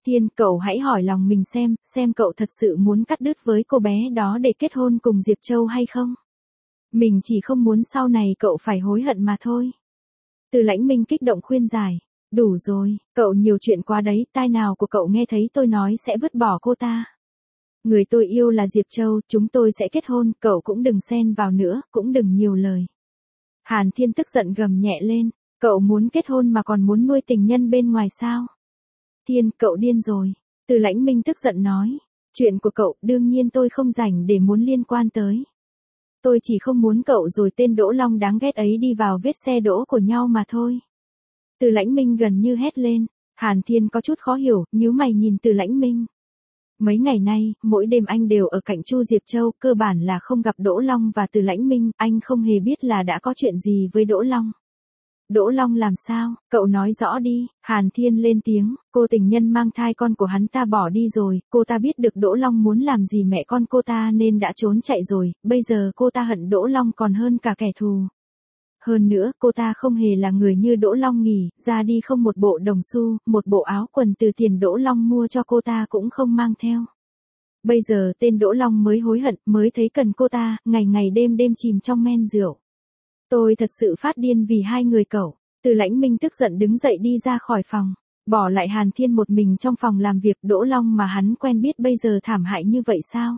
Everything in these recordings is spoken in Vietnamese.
Thiên, cậu hãy hỏi lòng mình xem cậu thật sự muốn cắt đứt với cô bé đó để kết hôn cùng Diệp Châu hay không? Mình chỉ không muốn sau này cậu phải hối hận mà thôi. Từ Lãnh Minh kích động khuyên giải. Đủ rồi, cậu nhiều chuyện quá đấy, tai nào của cậu nghe thấy tôi nói sẽ vứt bỏ cô ta. Người tôi yêu là Diệp Châu, chúng tôi sẽ kết hôn, cậu cũng đừng xen vào nữa, cũng đừng nhiều lời. Hàn Thiên tức giận gầm nhẹ lên, cậu muốn kết hôn mà còn muốn nuôi tình nhân bên ngoài sao? Thiên, cậu điên rồi. Từ Lãnh Minh tức giận nói, chuyện của cậu đương nhiên tôi không rảnh để muốn liên quan tới. Tôi chỉ không muốn cậu rồi tên Đỗ Long đáng ghét ấy đi vào vết xe đỗ của nhau mà thôi. Từ Lãnh Minh gần như hét lên, Hàn Thiên có chút khó hiểu, nhíu mày nhìn Từ Lãnh Minh. Mấy ngày nay, mỗi đêm anh đều ở cạnh Chu Diệp Châu, cơ bản là không gặp Đỗ Long và Từ Lãnh Minh, anh không hề biết là đã có chuyện gì với Đỗ Long. Đỗ Long làm sao, cậu nói rõ đi, Hàn Thiên lên tiếng, cô tình nhân mang thai con của hắn ta bỏ đi rồi, cô ta biết được Đỗ Long muốn làm gì mẹ con cô ta nên đã trốn chạy rồi, bây giờ cô ta hận Đỗ Long còn hơn cả kẻ thù. Hơn nữa, cô ta không hề là người như Đỗ Long nghỉ, ra đi không một bộ đồng xu, một bộ áo quần từ tiền Đỗ Long mua cho cô ta cũng không mang theo. Bây giờ tên Đỗ Long mới hối hận, mới thấy cần cô ta, ngày ngày đêm đêm chìm trong men rượu. Tôi thật sự phát điên vì hai người cậu. Từ Lãnh Minh tức giận đứng dậy đi ra khỏi phòng, bỏ lại Hàn Thiên một mình trong phòng làm việc. Đỗ Long mà hắn quen biết bây giờ thảm hại như vậy sao?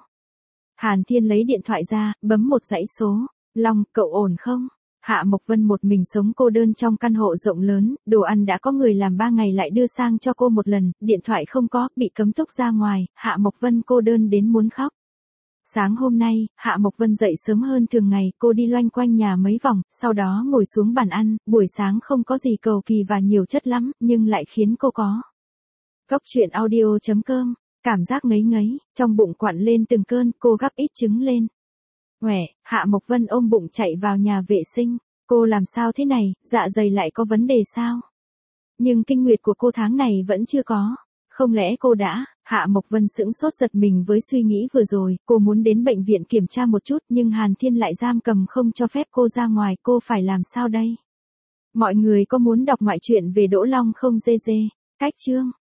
Hàn Thiên lấy điện thoại ra, bấm một dãy số. Long, cậu ổn không? Hạ Mộc Vân một mình sống cô đơn trong căn hộ rộng lớn, đồ ăn đã có người làm 3 ngày lại đưa sang cho cô một lần, điện thoại không có, bị cấm túc ra ngoài, Hạ Mộc Vân cô đơn đến muốn khóc. Sáng hôm nay, Hạ Mộc Vân dậy sớm hơn thường ngày, cô đi loanh quanh nhà mấy vòng, sau đó ngồi xuống bàn ăn, buổi sáng không có gì cầu kỳ và nhiều chất lắm, nhưng lại khiến cô có. Cốc truyện audio.com, cảm giác ngấy ngấy, trong bụng quặn lên từng cơn, cô gắp ít trứng lên. Ngoẻ, Hạ Mộc Vân ôm bụng chạy vào nhà vệ sinh, cô làm sao thế này, dạ dày lại có vấn đề sao? Nhưng kinh nguyệt của cô tháng này vẫn chưa có. Không lẽ cô đã, Hạ Mộc Vân sững sốt giật mình với suy nghĩ vừa rồi, cô muốn đến bệnh viện kiểm tra một chút nhưng Hàn Thiên lại giam cầm không cho phép cô ra ngoài, cô phải làm sao đây? Mọi người có muốn đọc ngoại truyện về Đỗ Long không? Cách chương